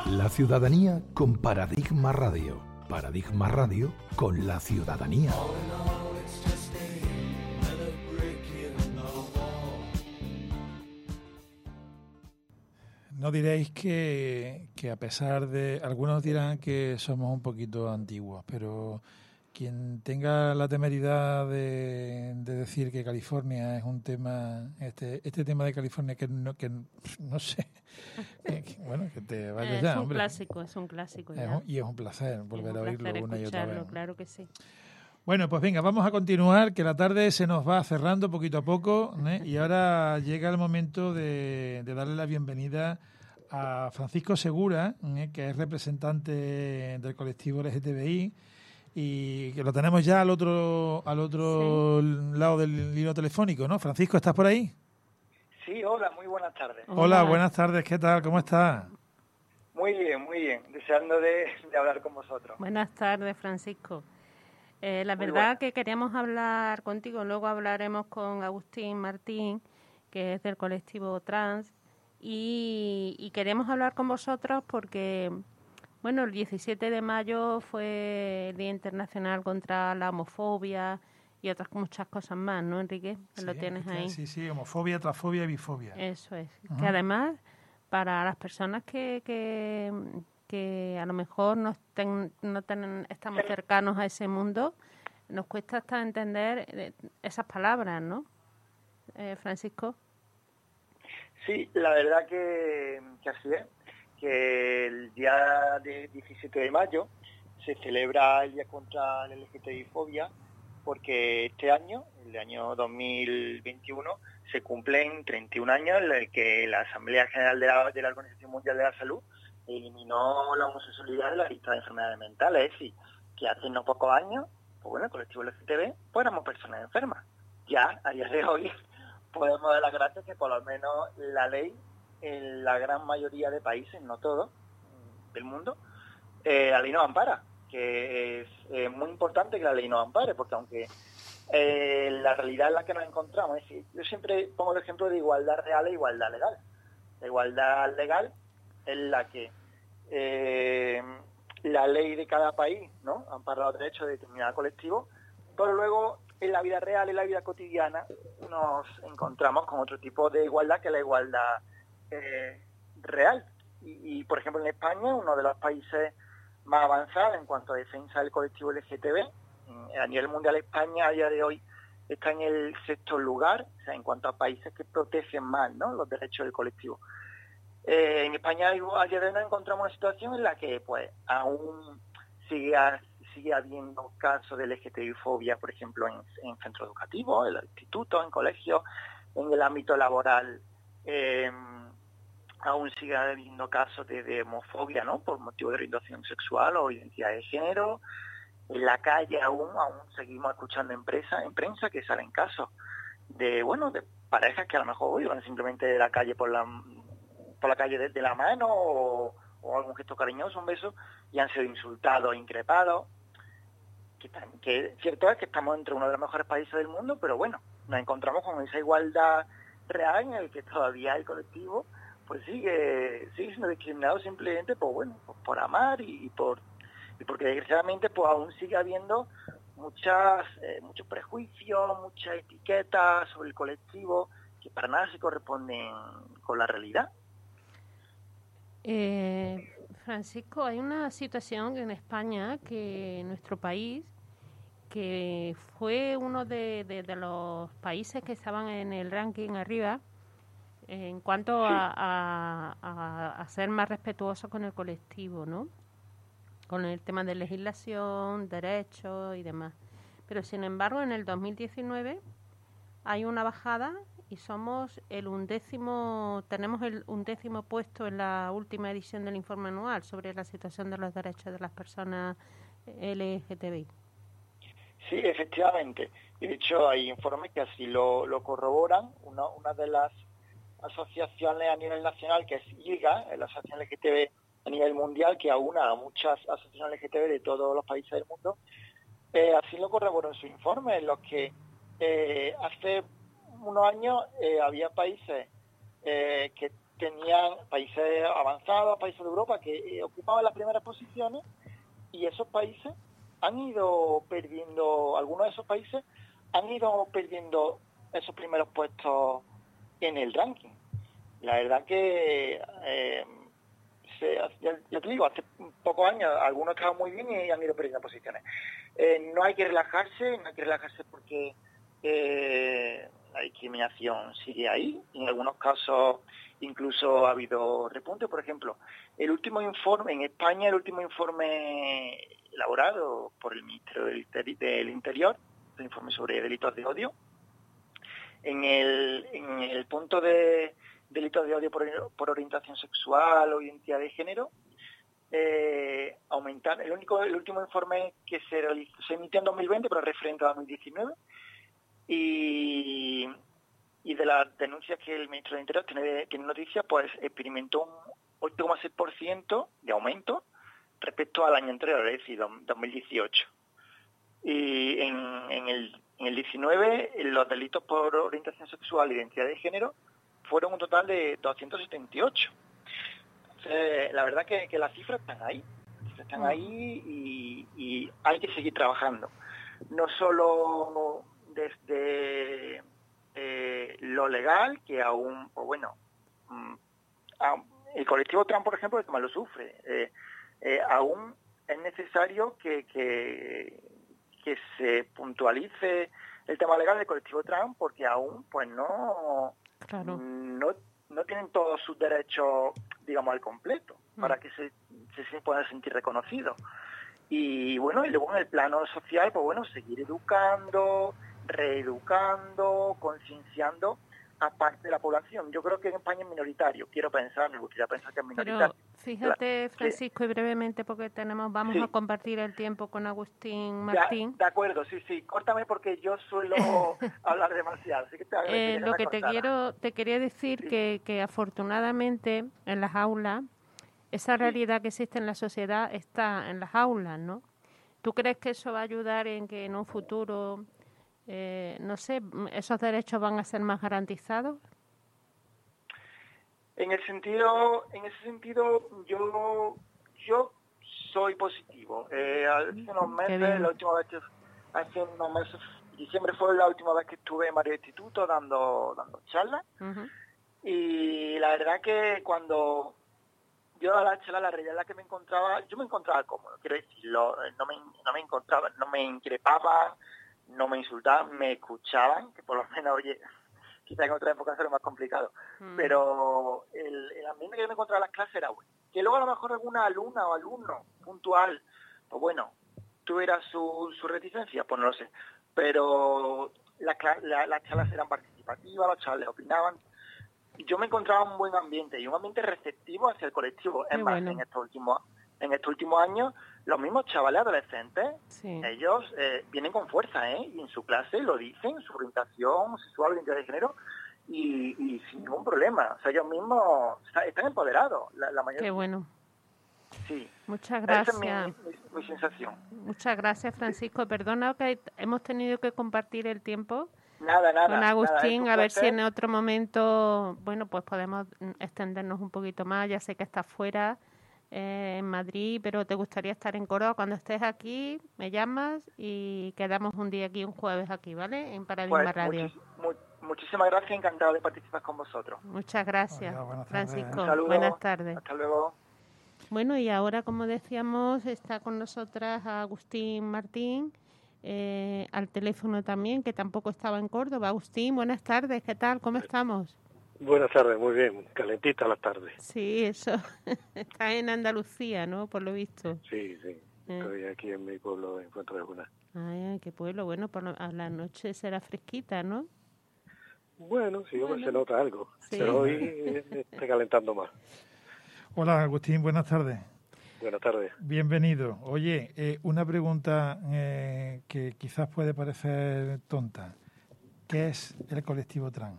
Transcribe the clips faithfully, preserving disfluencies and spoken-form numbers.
La ciudadanía con Paradigma Radio. Paradigma Radio con la ciudadanía. No diréis que, que a pesar de... Algunos dirán que somos un poquito antiguos, pero quien tenga la temeridad de, de decir que California es un tema... Este este tema de California que no, que, no sé... Que, que, bueno, que te vayas es ya, un hombre. clásico, es un clásico Es ya. un, y es un placer volver un a placer oírlo una y otra vez. Claro que sí. Bueno, pues venga, vamos a continuar, que la tarde se nos va cerrando poquito a poco, ¿eh? Y ahora llega el momento de, de darle la bienvenida a Francisco Segura, ¿eh? Que es representante del colectivo L G T B I y que lo tenemos ya al otro al otro sí. lado del hilo telefónico, ¿no? Francisco, ¿estás por ahí? Sí, hola, muy buenas tardes. Hola, hola buenas tardes, ¿qué tal? ¿Cómo estás? Muy bien, muy bien, deseando de, de hablar con vosotros. Buenas tardes, Francisco. Eh, la Muy verdad buena. que queríamos hablar contigo, luego hablaremos con Agustín Martín, que es del colectivo trans, y, y queremos hablar con vosotros porque, bueno, el diecisiete de mayo fue el Día Internacional contra la Homofobia y otras muchas cosas más, ¿no, Enrique? Sí, Lo tienes ahí. Sí, sí, homofobia, transfobia y bifobia. Eso es. Uh-huh. Que además, para las personas que... que que a lo mejor no, ten, no ten, estamos cercanos a ese mundo, nos cuesta hasta entender esas palabras, ¿no, eh, Francisco? Sí, la verdad que, que así es, que el día de diecisiete de mayo se celebra el Día contra la L G T B I-fobia porque este año, el año dos mil veintiuno, se cumplen treinta y un años en el que la Asamblea General de la, de la Organización Mundial de la Salud eliminó la homosexualidad de la lista de enfermedades mentales. Es decir, que hace no pocos años, pues bueno, el colectivo L G T B, pues éramos personas enfermas. Ya, a día de hoy, podemos dar las gracias que por lo menos la ley, en la gran mayoría de países, no todos, del mundo, eh, la ley nos ampara, que es eh, muy importante que la ley nos ampare, porque aunque eh, la realidad en la que nos encontramos, es decir, yo siempre pongo el ejemplo de igualdad real e igualdad legal. La igualdad legal es la que eh, la ley de cada país, ¿no?, ampara los derechos de determinado colectivo, pero luego en la vida real, en la vida cotidiana, nos encontramos con otro tipo de igualdad que es la igualdad eh, real. Y, y, por ejemplo, en España, uno de los países más avanzados en cuanto a defensa del colectivo L G T B, a nivel mundial, España a día de hoy está en el sexto lugar, o sea, en cuanto a países que protegen más, ¿no?, los derechos del colectivo. Eh, en España a día de hoy nos encontramos una situación en la que pues aún sigue, sigue habiendo casos de L G T B I-fobia, por ejemplo, en, en centros educativos, en los institutos, en colegios, en el ámbito laboral. Eh, aún sigue habiendo casos de, de homofobia, ¿no?, por motivo de orientación sexual o identidad de género. En la calle aún, aún seguimos escuchando en prensa, en prensa que salen casos de, bueno, de parejas que a lo mejor iban simplemente de la calle por la por la calle de, de la mano o, o algún gesto cariñoso, un beso, y han sido insultados, increpados. Que, que cierto es que estamos entre uno de los mejores países del mundo, pero bueno, nos encontramos con esa igualdad real en el que todavía el colectivo pues sigue sigue siendo discriminado simplemente por, bueno, por, por amar y, y por y porque desgraciadamente pues aún sigue habiendo muchas eh, muchos prejuicios, muchas etiquetas sobre el colectivo que para nada se corresponden con la realidad. Eh, Francisco, hay una situación en España, que en nuestro país, que fue uno de, de, de los países que estaban en el ranking arriba en cuanto Sí. a, a, a, a ser más respetuoso con el colectivo, ¿no?, con el tema de legislación, derechos y demás. Pero sin embargo, en el dos mil diecinueve hay una bajada y somos el undécimo, tenemos el undécimo puesto en la última edición del informe anual sobre la situación de los derechos de las personas L G T B I. Sí, efectivamente. De hecho, hay informes que así lo, lo corroboran. Una, una de las asociaciones a nivel nacional, que es I L G A, la asociación L G T B a nivel mundial, que aúna a muchas asociaciones L G T B de todos los países del mundo, eh, así lo corroboró en su informe, en los que eh, hace unos años eh, había países eh, que tenían países avanzados, países de Europa que eh, ocupaban las primeras posiciones, y esos países han ido perdiendo, algunos de esos países han ido perdiendo esos primeros puestos en el ranking. La verdad que, eh, se, ya, ya te digo, hace pocos años algunos estaban muy bien y han ido perdiendo posiciones. Eh, no hay que relajarse, no hay que relajarse porque eh, la discriminación sigue ahí. En algunos casos incluso ha habido repunte. Por ejemplo, el último informe, en España, el último informe elaborado por el Ministerio del, del Interior, el informe sobre delitos de odio, en el, en el punto de delitos de odio por, por orientación sexual o identidad de género, eh, aumentar, el único, el último informe que se realizó, se emitió en dos mil veinte, pero referente a dos mil diecinueve, y, y de las denuncias que el Ministro del Interior tiene, tiene noticias, pues experimentó un ocho coma seis por ciento de aumento respecto al año anterior, es decir, dos mil dieciocho. Y en, en, el, en el diecinueve, los delitos por orientación sexual e identidad de género fueron un total de doscientos setenta y ocho. Entonces, la verdad que, que las cifras están ahí, las cifras están ahí y, y hay que seguir trabajando. No solo desde eh, lo legal, que aún, pues bueno, el colectivo trans, por ejemplo, que más lo sufre, eh, eh, aún es necesario que, que, que se puntualice el tema legal del colectivo trans, porque aún pues no, claro. no, no tienen todos sus derechos, digamos, al completo, mm. para que se, se, se puedan sentir reconocidos. Y bueno, y luego en el plano social, pues bueno, seguir educando, reeducando, concienciando a parte de la población. Yo creo que en España es minoritario, quiero pensar, me gustaría pensar que es minoritario. Pero fíjate, Francisco, y brevemente, porque tenemos vamos sí. a compartir el tiempo con Agustín Martín. De, de acuerdo, sí, sí, córtame porque yo suelo hablar demasiado. Así que te eh, lo que te quiero, te quería decir sí. que, que afortunadamente en las aulas, esa realidad sí. que existe en la sociedad está en las aulas, ¿no? ¿Tú crees que eso va a ayudar en que en un futuro... Eh, no sé, ¿esos derechos van a ser más garantizados? En el sentido, en ese sentido, yo yo soy positivo. Eh, hace unos meses, la última vez que, hace unos meses, diciembre fue la última vez que estuve en varios institutos dando dando charlas. Uh-huh. Y la verdad que cuando yo a la charla, la realidad en la que me encontraba, yo me encontraba cómodo, quiero decirlo, no me, no me encontraba, no me increpaban, no me insultaban, me escuchaban, que por lo menos, oye, quizás en otra época será más complicado, mm. pero el, el ambiente que yo me encontraba en las clases era bueno. Que luego a lo mejor alguna alumna o alumno puntual, pues bueno, tuviera su, su reticencia, pues no lo sé, pero la, la, las charlas eran participativas, los chavales opinaban, y yo me encontraba un buen ambiente, y un ambiente receptivo hacia el colectivo. Es más, bueno. en estos últimos en estos últimos años, los mismos chavales adolescentes, sí. ellos eh, vienen con fuerza, ¿eh? Y en su clase lo dicen, su orientación sexual, identidad de género, y, y sin ningún problema. O sea, ellos mismos están empoderados, la, la mayoría. Qué bueno. Sí. Muchas gracias. Esa es mi, mi, mi sensación. Muchas gracias, Francisco. Perdona que hemos tenido que compartir el tiempo. Nada, nada. Con Agustín, nada, a ver si en otro momento, bueno, pues podemos extendernos un poquito más. Ya sé que estás fuera. Eh, en Madrid, pero te gustaría estar en Córdoba. Cuando estés aquí, me llamas y quedamos un día aquí, un jueves aquí, ¿vale? En Paradigma pues, Radio. Muchis, mu muchísimas gracias, encantado de participar con vosotros. Muchas gracias, Hola, Francisco. Saludo, buenas tardes. Hasta luego. Bueno, y ahora, como decíamos, está con nosotras Agustín Martín, eh, al teléfono también, que tampoco estaba en Córdoba. Agustín, buenas tardes, ¿qué tal? ¿Cómo estamos? Buenas tardes, muy bien, calentita las tardes. Sí, eso. Estás en Andalucía, ¿no? Por lo visto. Sí, sí. Eh. Estoy aquí en mi pueblo, en Fuente de Luna. Ay, qué pueblo. Bueno, por lo, a la noche será fresquita, ¿no? Bueno, sí, bueno. se nota algo. Sí. Pero hoy está calentando más. Hola, Agustín, buenas tardes. Buenas tardes. Bienvenido. Oye, eh, una pregunta eh, que quizás puede parecer tonta. ¿Qué es el colectivo trans?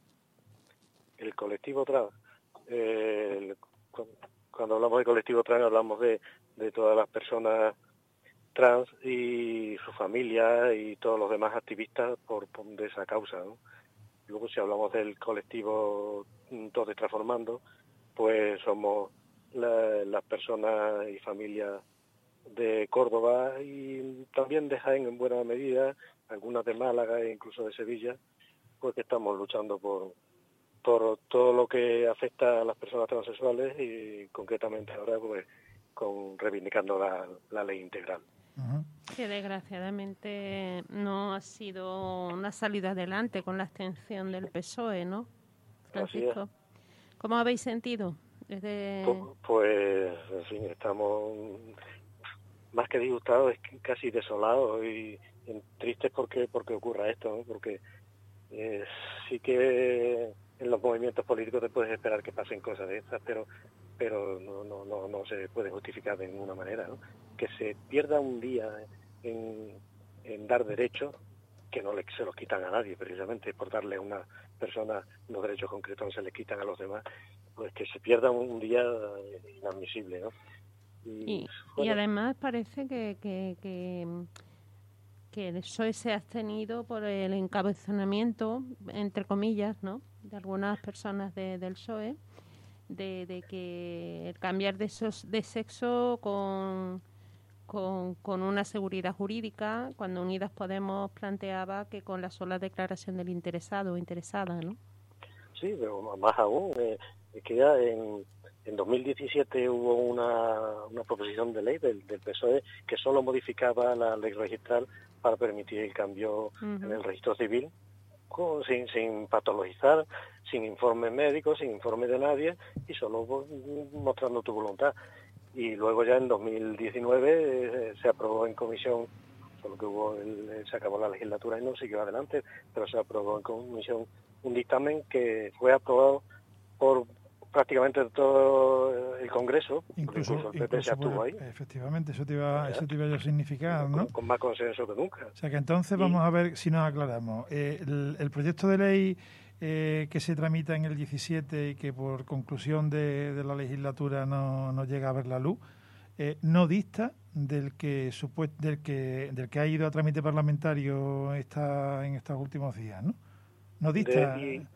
El colectivo trans, eh, el, cuando hablamos de colectivo trans hablamos de, de todas las personas trans y su familia y todos los demás activistas por, por de esa causa, ¿no? Luego si hablamos del colectivo Todos Transformando, pues somos la, las personas y familias de Córdoba y también de Jaén en buena medida, algunas de Málaga e incluso de Sevilla, pues que estamos luchando por, por todo lo que afecta a las personas transexuales y concretamente ahora pues con reivindicando la, la ley integral. Uh-huh. Que desgraciadamente no ha sido una salida adelante con la abstención del P S O E, ¿no, Francisco? ¿Cómo habéis sentido? Desde... Pues, pues, en fin, estamos más que disgustados, casi desolados y, y tristes porque porque ocurra esto, ¿no? Porque eh, sí que en los movimientos políticos te puedes esperar que pasen cosas de estas, pero pero no no no no se puede justificar de ninguna manera, ¿no? Que se pierda un día en, en dar derechos que no le, se los quitan a nadie, precisamente por darle a una persona los derechos concretos no se les quitan a los demás, pues que se pierda un día inadmisible, ¿no? Y, y, bueno. y además parece que, que, que, que el P S O E se ha abstenido por el encabezonamiento, entre comillas, ¿no?, de algunas personas de, del P S O E, de, de que el cambiar de, sos, de sexo con, con, con una seguridad jurídica, cuando Unidas Podemos planteaba que con la sola declaración del interesado o interesada, ¿no? Sí, pero más aún, eh, es que ya en... En dos mil diecisiete hubo una, una proposición de ley del, del P S O E que solo modificaba la ley registral para permitir el cambio uh-huh. en el registro civil, con, sin, sin patologizar, sin informe médico, sin informe de nadie y solo mostrando tu voluntad. Y luego ya en dos mil diecinueve eh, se aprobó en comisión, solo que hubo el, se acabó la legislatura y no siguió adelante, pero se aprobó en comisión un dictamen que fue aprobado por prácticamente todo el Congreso, incluso, incluso el P P se actuó ahí. Efectivamente, eso te iba, eso te iba yo a significar, ¿no? Con, con más consenso que nunca. O sea que entonces y... vamos a ver si nos aclaramos. Eh, el, el proyecto de ley eh, que se tramita en el diecisiete y que por conclusión de, de la legislatura no, no llega a ver la luz, eh, no dista del que, supuest, del que del que ha ido a trámite parlamentario esta, en estos últimos días, ¿no? No dista... De, y...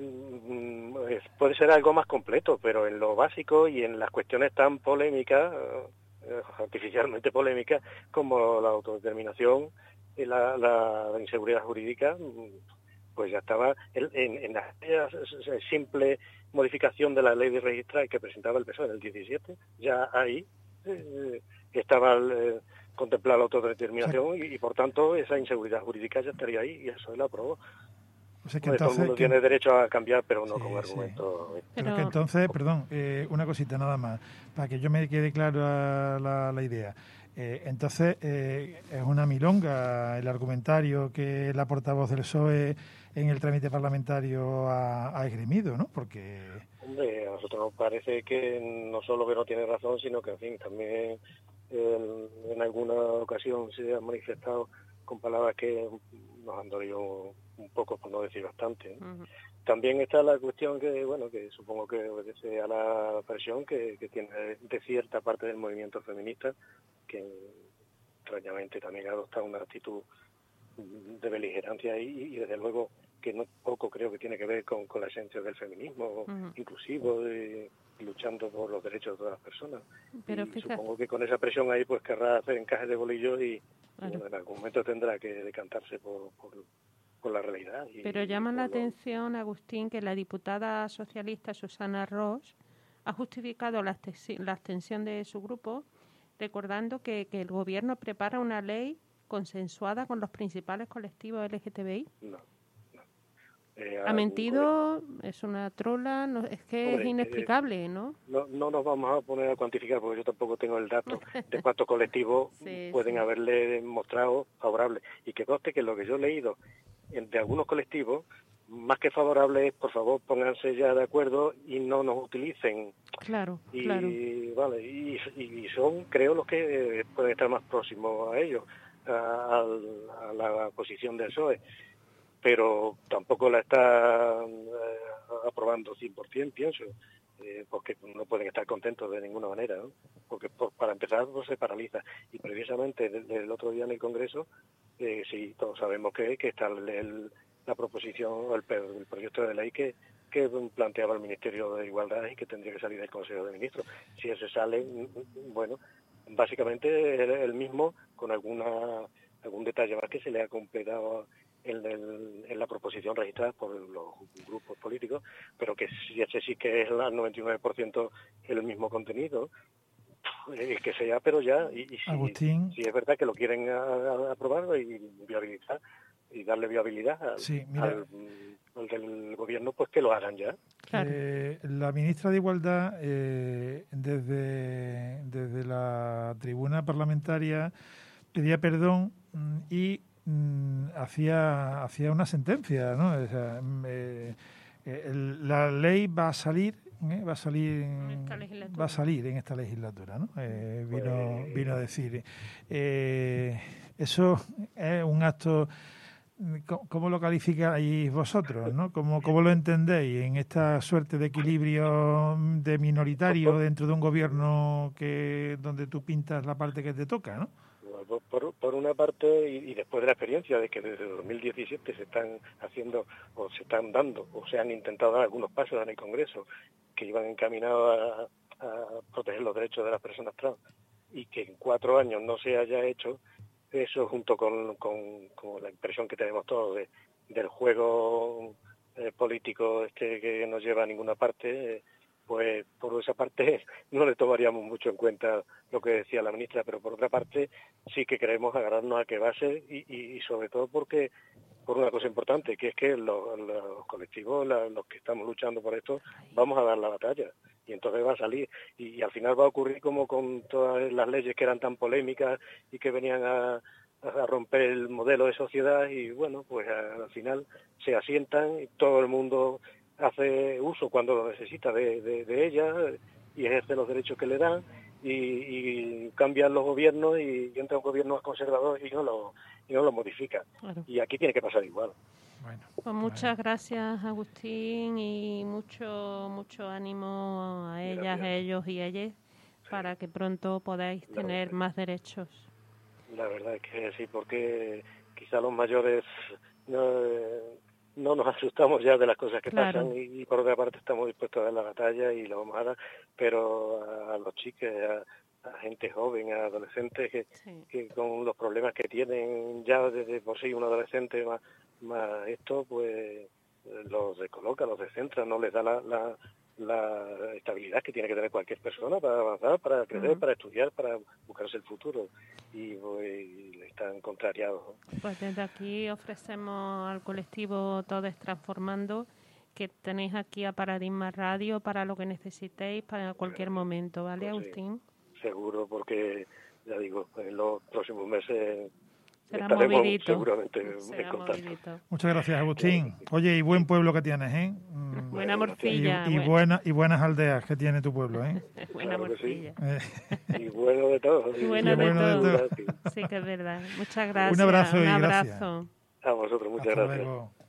puede ser algo más completo, pero en lo básico y en las cuestiones tan polémicas, eh, artificialmente polémicas, como la autodeterminación y la, la, la inseguridad jurídica, pues ya estaba en, en, en la simple modificación de la ley de registrar que presentaba el P S O E en el diecisiete, ya ahí eh, estaba eh, contemplada la autodeterminación sí. y, y por tanto esa inseguridad jurídica ya estaría ahí y eso él aprobó. O sea que pues entonces, todo el mundo que... tiene derecho a cambiar, pero no sí, con argumentos. Sí. Pero que entonces, perdón, eh, una cosita nada más, para que yo me quede clara la, la idea. Eh, entonces, eh, es una milonga el argumentario que la portavoz del P S O E en el trámite parlamentario ha, ha esgrimido, ¿no? Porque... Hombre, a nosotros nos parece que no solo que no tiene razón, sino que, en fin, también eh, en alguna ocasión se ha manifestado con palabras que nos han dolido un poco, por no decir bastante, ¿no? Uh-huh. También está la cuestión que, bueno, que supongo que obedece a la presión que, que tiene de cierta parte del movimiento feminista, que extrañamente también ha adoptado una actitud de beligerancia y, y desde luego que no poco creo que tiene que ver con, con la esencia del feminismo uh-huh. inclusivo, de, luchando por los derechos de todas las personas. Pero y supongo que con esa presión ahí pues querrá hacer encajes de bolillos y, bueno. y bueno, en algún momento tendrá que decantarse por... por por la realidad. Y, Pero llama y la lo... atención, Agustín, que la diputada socialista Susana Ros ha justificado la, la abstención de su grupo recordando que, que el gobierno prepara una ley consensuada con los principales colectivos L G T B I. No, no. Eh, ¿Ha mentido? Colectivo... ¿Es una trola? No, es que Hombre, es inexplicable, eh, ¿no? ¿no? No nos vamos a poner a cuantificar porque yo tampoco tengo el dato de cuántos colectivos sí, pueden sí. haberle mostrado favorable. Y que conste que lo que yo he leído de algunos colectivos, más que favorables, por favor, pónganse ya de acuerdo y no nos utilicen. Claro, y, claro. Vale, y, y son, creo, los que pueden estar más próximos a ellos, a, a la posición del P S O E. Pero tampoco la está eh, aprobando cien por ciento, pienso, eh, porque no pueden estar contentos de ninguna manera, ¿no? Porque por, para empezar pues, se paraliza. Y precisamente desde el otro día en el Congreso, eh, sí, todos sabemos que, que está el, el, la proposición, el, el proyecto de ley que, que planteaba el Ministerio de Igualdad y que tendría que salir del Consejo de Ministros. Si ese sale, bueno, básicamente el, el mismo, con alguna algún detalle más que se le ha completado en, el, en la proposición registrada por los grupos políticos, pero que si ese sí que es al noventa y nueve por ciento el mismo contenido, eh, que sea, pero ya, y, y si, Agustín, si es verdad que lo quieren a, a aprobar y viabilizar y darle viabilidad al, sí, mira, al, al del gobierno, pues que lo hagan ya. Claro. Eh, la ministra de Igualdad, eh, desde, desde la tribuna parlamentaria, pedía perdón mm, y mm, hacía, hacía una sentencia, ¿no? O sea, eh, el, la ley va a salir, ¿eh? va a salir, va a salir en esta legislatura, ¿no? Eh, vino, Pues... vino a decir, eh, eso es un acto. ¿Cómo lo calificáis vosotros, ¿no? ¿Cómo, cómo lo entendéis en esta suerte de equilibrio de minoritario dentro de un gobierno que donde tú pintas la parte que te toca, ¿no? Por, por una parte, y, y después de la experiencia de que desde dos mil diecisiete se están haciendo, o se están dando, o se han intentado dar algunos pasos en el Congreso que iban encaminados a, a proteger los derechos de las personas trans, y que en cuatro años no se haya hecho, eso junto con, con, con la impresión que tenemos todos de, del juego eh, político este que no lleva a ninguna parte, eh, pues por esa parte no le tomaríamos mucho en cuenta lo que decía la ministra, pero por otra parte sí que queremos agarrarnos a que va a ser, y, y, y sobre todo porque por una cosa importante, que es que los, los colectivos, la, los que estamos luchando por esto, vamos a dar la batalla. Y entonces va a salir, y, y al final va a ocurrir como con todas las leyes que eran tan polémicas y que venían a, a romper el modelo de sociedad, y bueno, pues a, al final se asientan y todo el mundo hace uso cuando lo necesita de, de, de ellas y ejerce los derechos que le dan, y, y cambian los gobiernos y, y entra un gobierno más conservador y no lo, y no lo modifica. Claro. Y aquí tiene que pasar igual. Bueno, pues muchas gracias, Agustín, y mucho mucho ánimo a ellas, gracias. A ellos y a ellas, para que pronto podáis la tener verdad. Más derechos. La verdad es que sí, porque quizá los mayores no, no nos asustamos ya de las cosas que claro. pasan, y, y por otra parte estamos dispuestos a dar la batalla y lo vamos a dar, pero a, a los chicos, a, a gente joven, a adolescentes que, sí. que con los problemas que tienen ya desde por sí un adolescente más más esto, pues los descoloca, los descentra, no les da la, la, la estabilidad que tiene que tener cualquier persona para avanzar, para crecer, uh-huh. para estudiar, para buscarse el futuro, y, pues, y están contrariados, ¿no? Pues desde aquí ofrecemos al colectivo Todes Transformando que tenéis aquí a Paradigma Radio para lo que necesitéis, para cualquier claro. momento, ¿vale, pues Agustín? Sí, seguro, porque ya digo, en los próximos meses será movidito. Seguramente será movidito. Muchas gracias, Agustín. Oye, y buen pueblo que tienes, ¿eh? Buena morcilla. Y, y, bueno. buena, y buenas aldeas que tiene tu pueblo, ¿eh? Buena claro morcilla. Sí. Y bueno de todo. Y bueno, y de, bueno todo. de todo. Sí, que es verdad. Muchas gracias. Un abrazo Un y abrazo. Gracias. A vosotros, muchas Hasta gracias. Luego.